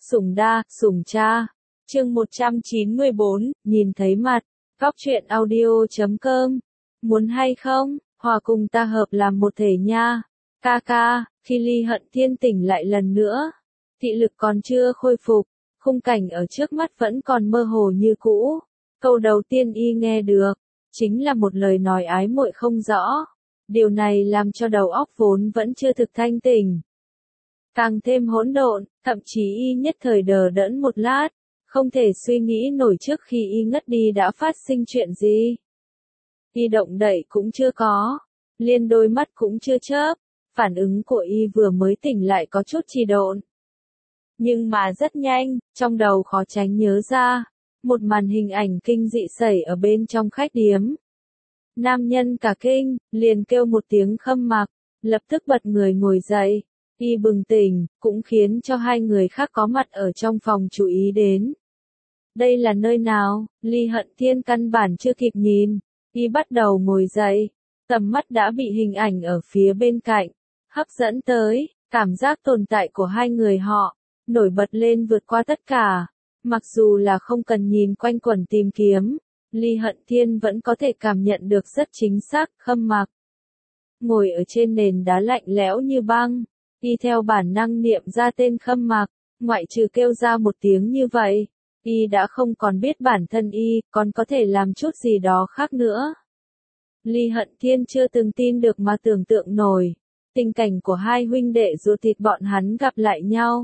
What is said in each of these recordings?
Sủng đa, sủng cha. Chương 194, nhìn thấy mặt. Góc truyện audio.com. Muốn hay không, hòa cùng ta hợp làm một thể nha. Ca ca, khi Ly Hận Thiên tỉnh lại lần nữa, thị lực còn chưa khôi phục, khung cảnh ở trước mắt vẫn còn mơ hồ như cũ. Câu đầu tiên y nghe được, chính là một lời nói ái muội không rõ. Điều này làm cho đầu óc vốn vẫn chưa thực thanh tỉnh càng thêm hỗn độn, thậm chí y nhất thời đờ đẫn một lát, không thể suy nghĩ nổi trước khi y ngất đi đã phát sinh chuyện gì. Y động đậy cũng chưa có, liên đôi mắt cũng chưa chớp, phản ứng của y vừa mới tỉnh lại có chút trì độn. Nhưng mà rất nhanh, trong đầu khó tránh nhớ ra, một màn hình ảnh kinh dị xảy ở bên trong khách điếm. Nam nhân cả kinh, liền kêu một tiếng Khâm Mặc, lập tức bật người ngồi dậy. Y bừng tỉnh, cũng khiến cho hai người khác có mặt ở trong phòng chú ý đến. Đây là nơi nào? Ly Hận Thiên căn bản chưa kịp nhìn, y bắt đầu ngồi dậy, tầm mắt đã bị hình ảnh ở phía bên cạnh hấp dẫn tới, cảm giác tồn tại của hai người họ nổi bật lên vượt qua tất cả. Mặc dù là không cần nhìn quanh quẩn tìm kiếm, Ly Hận Thiên vẫn có thể cảm nhận được rất chính xác. Khâm Mặc ngồi ở trên nền đá lạnh lẽo như băng. Y theo bản năng niệm ra tên Khâm Mặc, ngoại trừ kêu ra một tiếng như vậy, y đã không còn biết bản thân y còn có thể làm chút gì đó khác nữa. Ly Hận Thiên chưa từng tin được mà tưởng tượng nổi, tình cảnh của hai huynh đệ ruột thịt bọn hắn gặp lại nhau.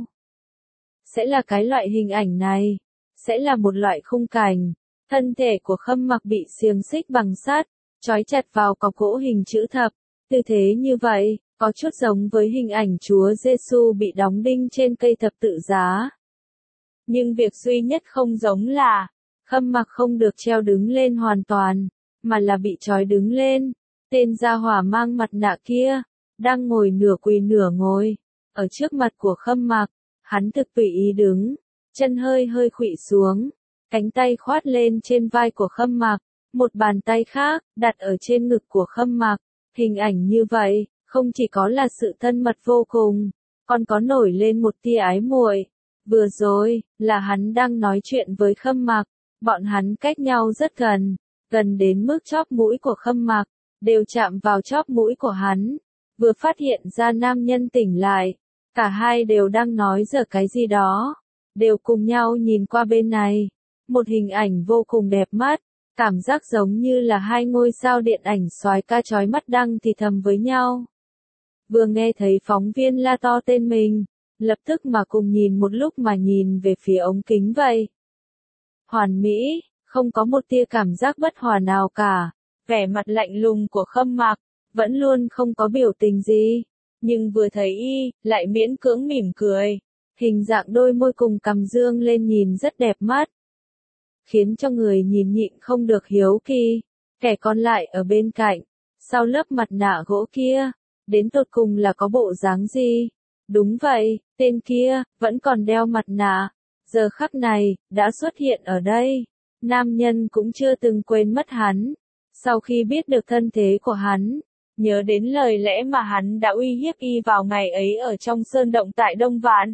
Sẽ là cái loại hình ảnh này, sẽ là một loại khung cảnh, thân thể của Khâm Mặc bị xiềng xích bằng sắt, trói chặt vào cọc gỗ hình chữ thập, tư thế như vậy. Có chút giống với hình ảnh Chúa Giêsu bị đóng đinh trên cây thập tự giá. Nhưng việc duy nhất không giống là, Khâm Mặc không được treo đứng lên hoàn toàn, mà là bị trói đứng lên. Tên gia hỏa mang mặt nạ kia, đang ngồi nửa quỳ nửa ngồi, ở trước mặt của Khâm Mặc, hắn thực tùy ý đứng, chân hơi hơi khuỵu xuống, cánh tay khoát lên trên vai của Khâm Mặc, một bàn tay khác, đặt ở trên ngực của Khâm Mặc. Hình ảnh như vậy, không chỉ có là sự thân mật vô cùng, còn có nổi lên một tia ái muội. Vừa rồi, là hắn đang nói chuyện với Khâm Mặc, bọn hắn cách nhau rất gần, gần đến mức chóp mũi của Khâm Mặc, đều chạm vào chóp mũi của hắn. Vừa phát hiện ra nam nhân tỉnh lại, cả hai đều đang nói giở cái gì đó, đều cùng nhau nhìn qua bên này. Một hình ảnh vô cùng đẹp mắt, cảm giác giống như là hai ngôi sao điện ảnh soái ca chói mắt đang thì thầm với nhau. Vừa nghe thấy phóng viên la to tên mình, lập tức mà cùng nhìn một lúc mà nhìn về phía ống kính vậy. Hoàn mỹ, không có một tia cảm giác bất hòa nào cả, vẻ mặt lạnh lùng của Khâm Mặc, vẫn luôn không có biểu tình gì, nhưng vừa thấy y, lại miễn cưỡng mỉm cười, hình dạng đôi môi cùng cằm dương lên nhìn rất đẹp mắt. Khiến cho người nhìn nhịn không được hiếu kỳ, kẻ còn lại ở bên cạnh, sau lớp mặt nạ gỗ kia. Đến tột cùng là có bộ dáng gì? Đúng vậy, tên kia, vẫn còn đeo mặt nạ. Giờ khắc này, đã xuất hiện ở đây. Nam nhân cũng chưa từng quên mất hắn. Sau khi biết được thân thế của hắn, nhớ đến lời lẽ mà hắn đã uy hiếp y vào ngày ấy ở trong sơn động tại Đông Vạn.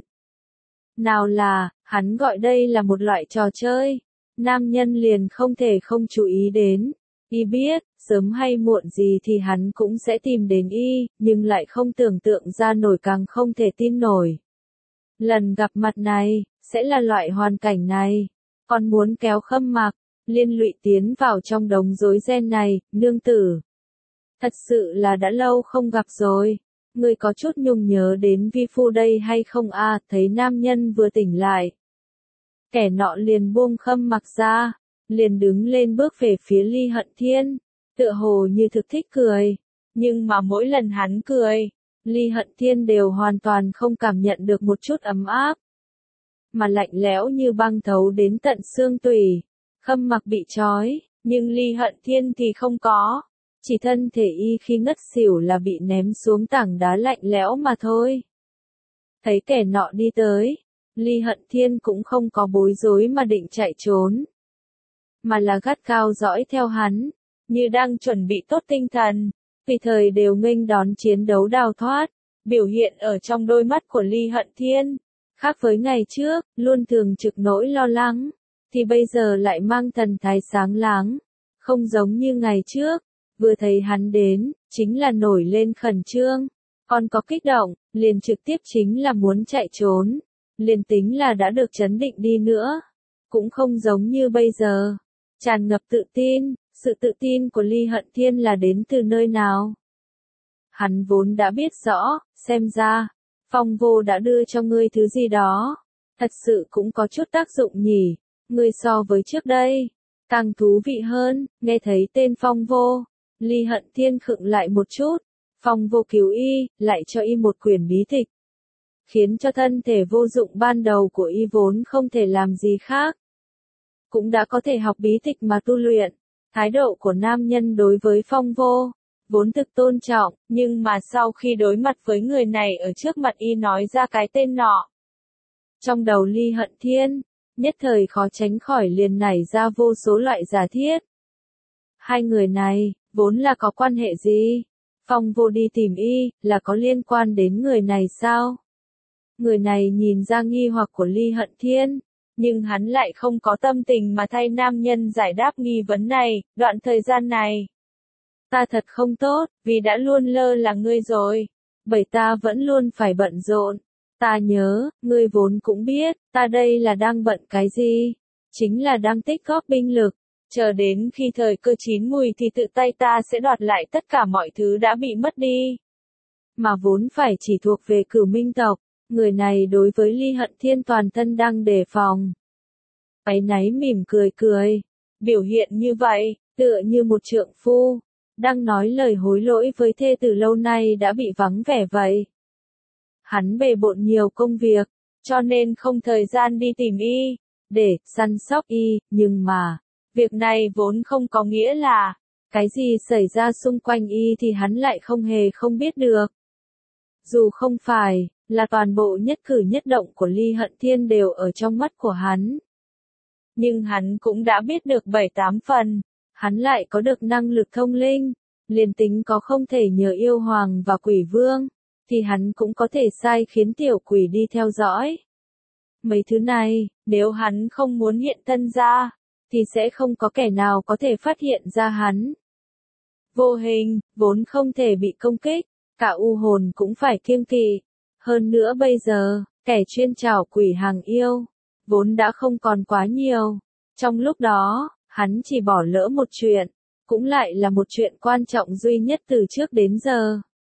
Nào là, hắn gọi đây là một loại trò chơi. Nam nhân liền không thể không chú ý đến. Y biết, sớm hay muộn gì thì hắn cũng sẽ tìm đến y, nhưng lại không tưởng tượng ra nổi, càng không thể tin nổi. Lần gặp mặt này, sẽ là loại hoàn cảnh này. Còn muốn kéo Khâm Mặc, liên lụy tiến vào trong đống rối ren này, nương tử. Thật sự là đã lâu không gặp rồi. Người có chút nhung nhớ đến vi phu đây hay không à? Thấy nam nhân vừa tỉnh lại, kẻ nọ liền buông Khâm Mặc ra, liền đứng lên bước về phía Ly Hận Thiên, tựa hồ như thực thích cười. Nhưng mà mỗi lần hắn cười, Ly Hận Thiên đều hoàn toàn không cảm nhận được một chút ấm áp, mà lạnh lẽo như băng thấu đến tận xương tủy. Khâm Mặc bị trói, nhưng Ly Hận Thiên thì không có, chỉ thân thể y khi ngất xỉu là bị ném xuống tảng đá lạnh lẽo mà thôi. Thấy kẻ nọ đi tới, Ly Hận Thiên cũng không có bối rối mà định chạy trốn, mà là gắt gao dõi theo hắn, như đang chuẩn bị tốt tinh thần, tùy thời đều nghênh đón chiến đấu đào thoát. Biểu hiện ở trong đôi mắt của Ly Hận Thiên, Khác với ngày trước, luôn thường trực nỗi lo lắng, thì bây giờ lại mang thần thái sáng láng, không giống như ngày trước, vừa thấy hắn đến, chính là nổi lên khẩn trương, còn có kích động, liền trực tiếp chính là muốn chạy trốn, liền tính là đã được trấn định đi nữa, cũng không giống như bây giờ, tràn ngập tự tin, sự tự tin của Ly Hận Thiên là đến từ nơi nào? Hắn vốn đã biết rõ, xem ra, Phong Vô đã đưa cho ngươi thứ gì đó, thật sự cũng có chút tác dụng nhỉ, ngươi so với trước đây, càng thú vị hơn, nghe thấy tên Phong Vô, Ly Hận Thiên khựng lại một chút, Phong Vô cứu y, lại cho y một quyển bí tịch, khiến cho thân thể vô dụng ban đầu của y vốn không thể làm gì khác, cũng đã có thể học bí tịch mà tu luyện. Thái độ của nam nhân đối với Phong Vô, vốn thực tôn trọng, nhưng mà sau khi đối mặt với người này ở trước mặt y nói ra cái tên nọ. Trong đầu Ly Hận Thiên, nhất thời khó tránh khỏi liền nảy ra vô số loại giả thiết. Hai người này, vốn là có quan hệ gì? Phong Vô đi tìm y, là có liên quan đến người này sao? Người này nhìn ra nghi hoặc của Ly Hận Thiên, nhưng hắn lại không có tâm tình mà thay nam nhân giải đáp nghi vấn này, đoạn thời gian này. Ta thật không tốt, vì đã luôn lơ là ngươi rồi. Bởi ta vẫn luôn phải bận rộn. Ta nhớ, ngươi vốn cũng biết, ta đây là đang bận cái gì? Chính là đang tích góp binh lực. Chờ đến khi thời cơ chín mùi thì tự tay ta sẽ đoạt lại tất cả mọi thứ đã bị mất đi. Mà vốn phải chỉ thuộc về Cửu Minh tộc. Người này đối với Ly Hận Thiên toàn thân đang đề phòng. Áy náy mỉm cười cười. Biểu hiện như vậy, tựa như một trượng phu, đang nói lời hối lỗi với thê tử lâu nay đã bị vắng vẻ vậy. Hắn bề bộn nhiều công việc, cho nên không thời gian đi tìm y, để săn sóc y, nhưng mà, việc này vốn không có nghĩa là, cái gì xảy ra xung quanh y thì hắn lại không hề không biết được. Dù không phải, là toàn bộ nhất cử nhất động của Ly Hận Thiên đều ở trong mắt của hắn. Nhưng hắn cũng đã biết được 7-8 phần, hắn lại có được năng lực thông linh, liền tính có không thể nhờ yêu hoàng và quỷ vương, thì hắn cũng có thể sai khiến tiểu quỷ đi theo dõi. Mấy thứ này, nếu hắn không muốn hiện thân ra, thì sẽ không có kẻ nào có thể phát hiện ra hắn. Vô hình, vốn không thể bị công kích, cả u hồn cũng phải kiêng kỵ. Hơn nữa bây giờ, kẻ chuyên trảo quỷ hàng yêu, vốn đã không còn quá nhiều. Trong lúc đó, hắn chỉ bỏ lỡ một chuyện, cũng lại là một chuyện quan trọng duy nhất từ trước đến giờ.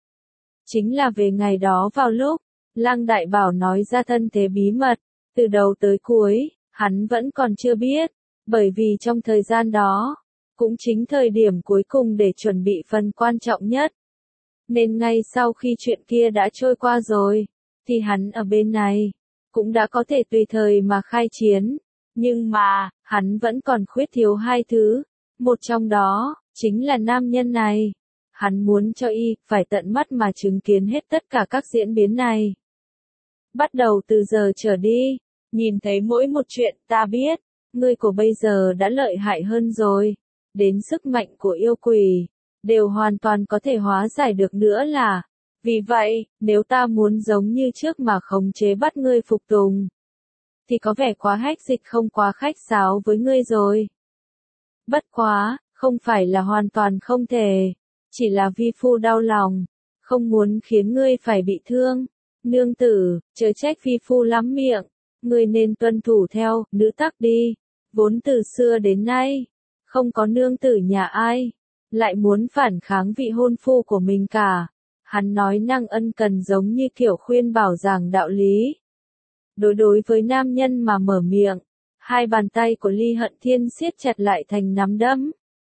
Chính là về ngày đó vào lúc, Lăng Đại Bảo nói ra thân thế bí mật, từ đầu tới cuối, hắn vẫn còn chưa biết, bởi vì trong thời gian đó, cũng chính thời điểm cuối cùng để chuẩn bị phần quan trọng nhất. Nên ngay sau khi chuyện kia đã trôi qua rồi, thì hắn ở bên này, cũng đã có thể tùy thời mà khai chiến. Nhưng mà, hắn vẫn còn khuyết thiếu hai thứ. Một trong đó, chính là nam nhân này. Hắn muốn cho y, phải tận mắt mà chứng kiến hết tất cả các diễn biến này. Bắt đầu từ giờ trở đi, nhìn thấy mỗi một chuyện ta biết, ngươi của bây giờ đã lợi hại hơn rồi. Đến sức mạnh của yêu quỷ, đều hoàn toàn có thể hóa giải được nữa là. Vì vậy, nếu ta muốn giống như trước mà khống chế bắt ngươi phục tùng, thì có vẻ quá hách dịch không quá khách sáo với ngươi rồi. Bất quá, không phải là hoàn toàn không thể, chỉ là vi phu đau lòng, không muốn khiến ngươi phải bị thương. Nương tử, chớ trách vi phu lắm miệng, ngươi nên tuân thủ theo, nữ tắc đi. Vốn từ xưa đến nay, không có nương tử nhà ai, lại muốn phản kháng vị hôn phu của mình cả. Hắn nói năng ân cần giống như kiểu khuyên bảo giảng đạo lý. Đối với nam nhân mà mở miệng, hai bàn tay của Ly Hận Thiên siết chặt lại thành nắm đấm.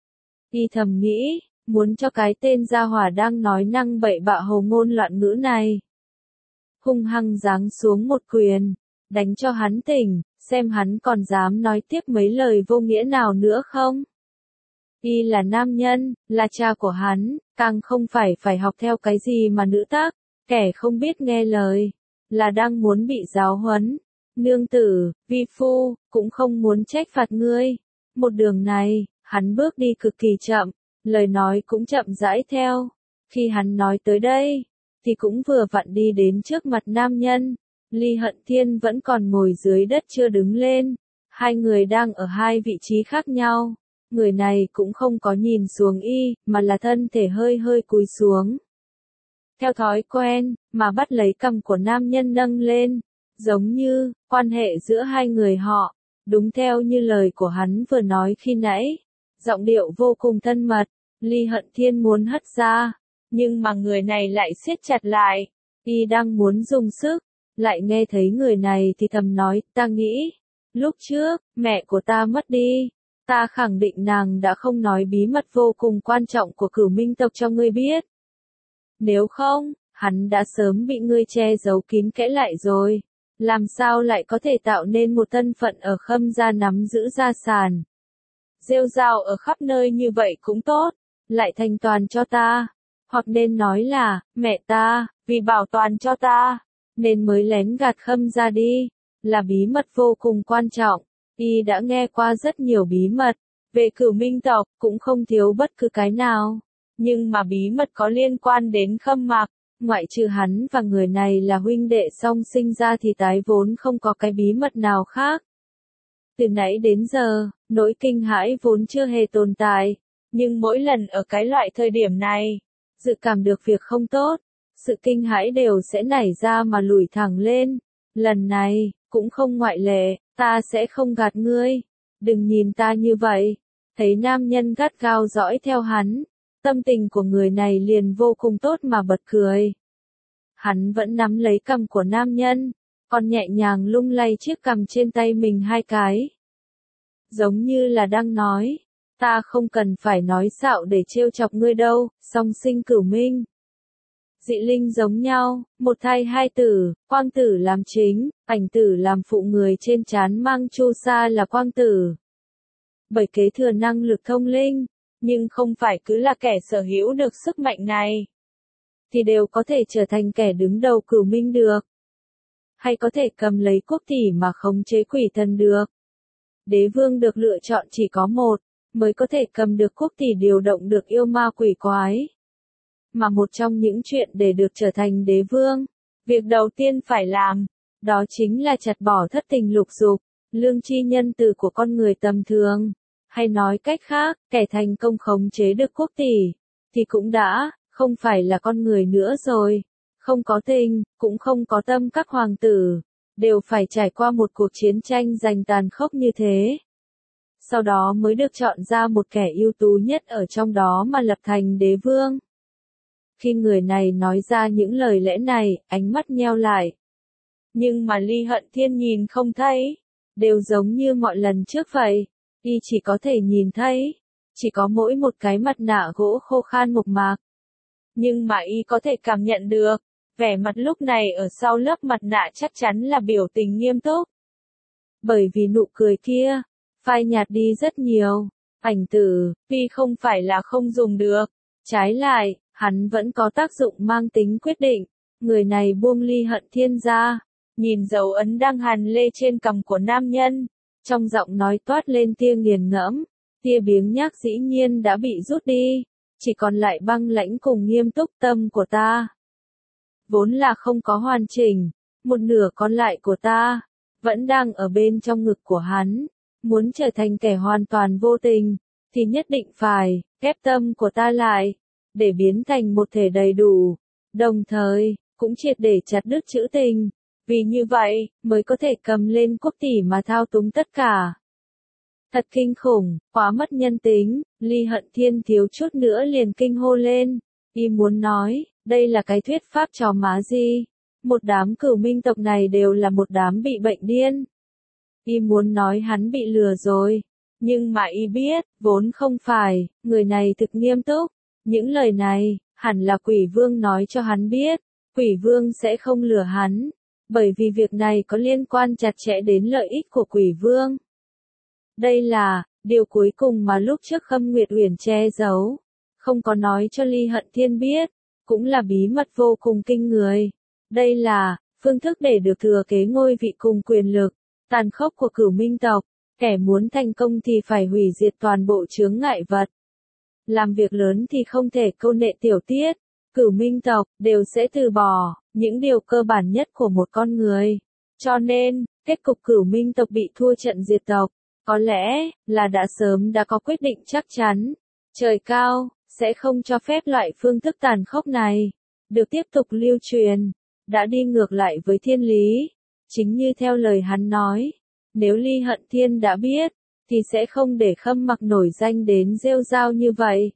Y thầm nghĩ, muốn cho cái tên gia hỏa đang nói năng bậy bạ hồ ngôn loạn ngữ này. Hung hăng giáng xuống một quyền, đánh cho hắn tỉnh, xem hắn còn dám nói tiếp mấy lời vô nghĩa nào nữa không. Y là nam nhân, là cha của hắn, càng không phải học theo cái gì mà nữ tác, kẻ không biết nghe lời, là đang muốn bị giáo huấn. Nương tử, vi phu, cũng không muốn trách phạt ngươi. Một đường này, hắn bước đi cực kỳ chậm, lời nói cũng chậm rãi theo. Khi hắn nói tới đây, thì cũng vừa vặn đi đến trước mặt nam nhân, Ly Hận Thiên vẫn còn ngồi dưới đất chưa đứng lên. Hai người đang ở hai vị trí khác nhau. Người này cũng không có nhìn xuống y, mà là thân thể hơi hơi cúi xuống. Theo thói quen, mà bắt lấy cằm của nam nhân nâng lên. Giống như, quan hệ giữa hai người họ, đúng theo như lời của hắn vừa nói khi nãy. Giọng điệu vô cùng thân mật, Ly Hận Thiên muốn hất ra, nhưng mà người này lại siết chặt lại. Y đang muốn dùng sức, lại nghe thấy người này thì thầm nói, ta nghĩ, lúc trước, mẹ của ta mất đi. Ta khẳng định nàng đã không nói bí mật vô cùng quan trọng của Cửu Minh tộc cho ngươi biết. Nếu không, hắn đã sớm bị ngươi che giấu kín kẽ lại rồi. Làm sao lại có thể tạo nên một thân phận ở Khâm gia nắm giữ gia sản. Rêu rao ở khắp nơi như vậy cũng tốt, lại thành toàn cho ta. Hoặc nên nói là, mẹ ta, vì bảo toàn cho ta, nên mới lén gạt Khâm gia đi, là bí mật vô cùng quan trọng. Y đã nghe qua rất nhiều bí mật, về Cửu Minh tộc, cũng không thiếu bất cứ cái nào. Nhưng mà bí mật có liên quan đến Khâm Mạc, ngoại trừ hắn và người này là huynh đệ song sinh ra thì tái vốn không có cái bí mật nào khác. Từ nãy đến giờ, nỗi kinh hãi vốn chưa hề tồn tại, nhưng mỗi lần ở cái loại thời điểm này, dự cảm được việc không tốt, sự kinh hãi đều sẽ nảy ra mà lủi thẳng lên. Lần này, cũng không ngoại lệ, ta sẽ không gạt ngươi. Đừng nhìn ta như vậy. Thấy nam nhân gắt gao dõi theo hắn, tâm tình của người này liền vô cùng tốt mà bật cười. Hắn vẫn nắm lấy cằm của nam nhân, còn nhẹ nhàng lung lay chiếc cằm trên tay mình hai cái. Giống như là đang nói, ta không cần phải nói xạo để trêu chọc ngươi đâu, song sinh cửu minh. Dị linh giống nhau, một thai hai tử, quang tử làm chính, ảnh tử làm phụ, người trên trán mang chu sa là quang tử. Bởi kế thừa năng lực thông linh, nhưng không phải cứ là kẻ sở hữu được sức mạnh này, thì đều có thể trở thành kẻ đứng đầu cửu minh được. Hay có thể cầm lấy quốc tỷ mà khống chế quỷ thần được. Đế vương được lựa chọn chỉ có một, mới có thể cầm được quốc tỷ điều động được yêu ma quỷ quái. Mà một trong những chuyện để được trở thành đế vương, việc đầu tiên phải làm, đó chính là chặt bỏ thất tình lục dục, lương tri nhân từ của con người tầm thường. Hay nói cách khác, kẻ thành công khống chế được quốc tỷ, thì cũng đã, không phải là con người nữa rồi. Không có tình, cũng không có tâm các hoàng tử, đều phải trải qua một cuộc chiến tranh giành tàn khốc như thế. Sau đó mới được chọn ra một kẻ ưu tú nhất ở trong đó mà lập thành đế vương. Khi người này nói ra những lời lẽ này, ánh mắt nheo lại. Nhưng mà Ly Hận Thiên nhìn không thấy, đều giống như mọi lần trước vậy, y chỉ có thể nhìn thấy, chỉ có mỗi một cái mặt nạ gỗ khô khan mộc mạc. Nhưng mà y có thể cảm nhận được, vẻ mặt lúc này ở sau lớp mặt nạ chắc chắn là biểu tình nghiêm túc. Bởi vì nụ cười kia, phai nhạt đi rất nhiều. Ảnh tử, tuy không phải là không dùng được, trái lại, hắn vẫn có tác dụng mang tính quyết định. Người này buông Ly Hận Thiên ra, nhìn dấu ấn đang hằn lê trên cằm của nam nhân, trong giọng nói toát lên tia nghiền ngẫm, tia biếng nhác dĩ nhiên đã bị rút đi, chỉ còn lại băng lãnh cùng nghiêm túc. Tâm của ta vốn là không có hoàn chỉnh, một nửa còn lại của ta vẫn đang ở bên trong ngực của hắn. Muốn trở thành kẻ hoàn toàn vô tình, thì nhất định phải ghép tâm của ta lại, để biến thành một thể đầy đủ, đồng thời cũng triệt để chặt đứt chữ tình, vì như vậy mới có thể cầm lên quốc tỷ mà thao túng tất cả. Thật kinh khủng, quá mất nhân tính. Ly Hận Thiên thiếu chút nữa liền kinh hô lên. Y muốn nói, đây là cái thuyết pháp trò má gì? Một đám cửu minh tộc này đều là một đám bị bệnh điên. Y muốn nói hắn bị lừa rồi, nhưng mà y biết, vốn không phải, người này thực nghiêm túc. Những lời này, hẳn là Quỷ Vương nói cho hắn biết, Quỷ Vương sẽ không lừa hắn, bởi vì việc này có liên quan chặt chẽ đến lợi ích của Quỷ Vương. Đây là điều cuối cùng mà lúc trước Khâm Nguyệt Uyển che giấu, không có nói cho Ly Hận Thiên biết, cũng là bí mật vô cùng kinh người. Đây là phương thức để được thừa kế ngôi vị cùng quyền lực tàn khốc của Cửu Minh tộc. Kẻ muốn thành công thì phải hủy diệt toàn bộ chướng ngại vật. Làm việc lớn thì không thể câu nệ tiểu tiết. Cửu Minh tộc đều sẽ từ bỏ, những điều cơ bản nhất của một con người. Cho nên, kết cục Cửu Minh tộc bị thua trận diệt tộc, có lẽ là đã sớm đã có quyết định chắc chắn. Trời cao, sẽ không cho phép loại phương thức tàn khốc này được tiếp tục lưu truyền, đã đi ngược lại với thiên lý. Chính như theo lời hắn nói, nếu Ly Hận Thiên đã biết, thì sẽ không để Khâm Mặc nổi danh đến rêu rao như vậy.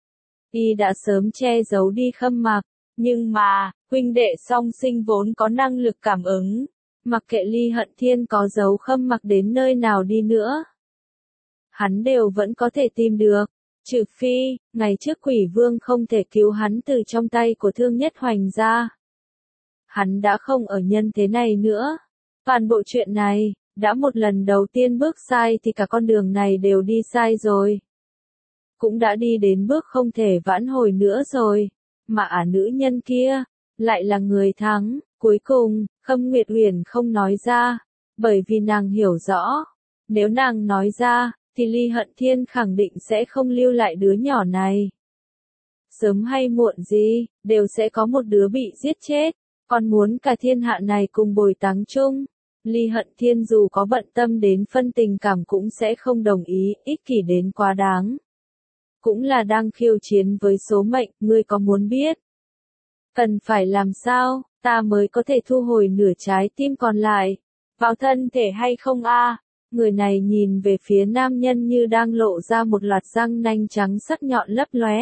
Y đã sớm che giấu đi Khâm Mặc, nhưng mà, huynh đệ song sinh vốn có năng lực cảm ứng, mặc kệ Ly Hận Thiên có giấu Khâm Mặc đến nơi nào đi nữa, hắn đều vẫn có thể tìm được, trừ phi, ngày trước Quỷ Vương không thể cứu hắn từ trong tay của Thương Nhất Hoành ra. Hắn đã không ở nhân thế này nữa. Toàn bộ chuyện này, đã một lần đầu tiên bước sai thì cả con đường này đều đi sai rồi. Cũng đã đi đến bước không thể vãn hồi nữa rồi. Mà nữ nhân kia, lại là người thắng. Cuối cùng, Khâm Nguyệt Uyển không nói ra, bởi vì nàng hiểu rõ. Nếu nàng nói ra, thì Ly Hận Thiên khẳng định sẽ không lưu lại đứa nhỏ này. Sớm hay muộn gì, đều sẽ có một đứa bị giết chết. Còn muốn cả thiên hạ này cùng bồi táng chung. Ly Hận Thiên dù có bận tâm đến phân tình cảm cũng sẽ không đồng ý, ích kỷ đến quá đáng. Cũng là đang khiêu chiến với số mệnh, ngươi có muốn biết? Cần phải làm sao, ta mới có thể thu hồi nửa trái tim còn lại, vào thân thể hay không a? Người này nhìn về phía nam nhân như đang lộ ra một loạt răng nanh trắng sắc nhọn lấp lóe.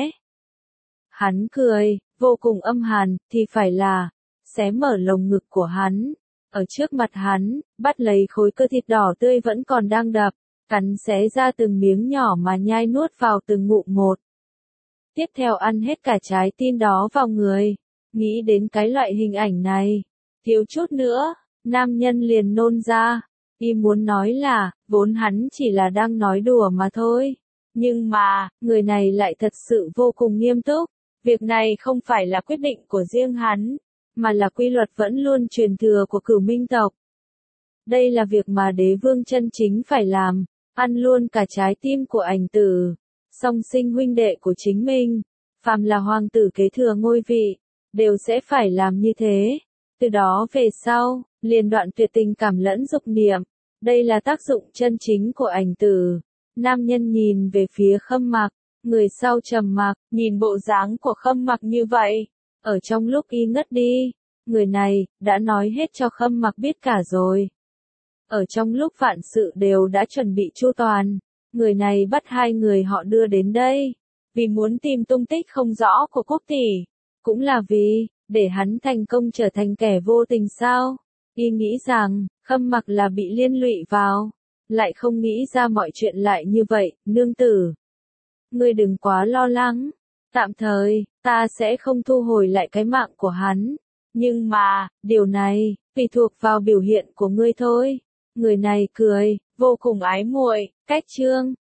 Hắn cười, vô cùng âm hàn, thì phải là, xé mở lồng ngực của hắn. Ở trước mặt hắn, bắt lấy khối cơ thịt đỏ tươi vẫn còn đang đập, cắn xé ra từng miếng nhỏ mà nhai nuốt vào từng ngụm một. Tiếp theo ăn hết cả trái tim đó vào người. Nghĩ đến cái loại hình ảnh này, thiếu chút nữa, nam nhân liền nôn ra. Y muốn nói là, vốn hắn chỉ là đang nói đùa mà thôi. Nhưng mà, người này lại thật sự vô cùng nghiêm túc. Việc này không phải là quyết định của riêng hắn, mà là quy luật vẫn luôn truyền thừa của Cửu Minh tộc. Đây là việc mà đế vương chân chính phải làm, ăn luôn cả trái tim của Ảnh Tử, song sinh huynh đệ của chính mình, phàm là hoàng tử kế thừa ngôi vị, đều sẽ phải làm như thế. Từ đó về sau, liền đoạn tuyệt tình cảm lẫn dục niệm, đây là tác dụng chân chính của Ảnh Tử. Nam nhân nhìn về phía Khâm Mặc, người sau trầm mặc, nhìn bộ dáng của Khâm Mặc như vậy. Ở trong lúc y ngất đi, người này, đã nói hết cho Khâm Mặc biết cả rồi. Ở trong lúc vạn sự đều đã chuẩn bị chu toàn, người này bắt hai người họ đưa đến đây. Vì muốn tìm tung tích không rõ của Quốc tỷ, cũng là vì, để hắn thành công trở thành kẻ vô tình sao. Y nghĩ rằng, Khâm Mặc là bị liên lụy vào, lại không nghĩ ra mọi chuyện lại như vậy, nương tử. Ngươi đừng quá lo lắng. Tạm thời, ta sẽ không thu hồi lại cái mạng của hắn. Nhưng mà, điều này, tùy thuộc vào biểu hiện của ngươi thôi. Người này cười, vô cùng ái muội, cách chương.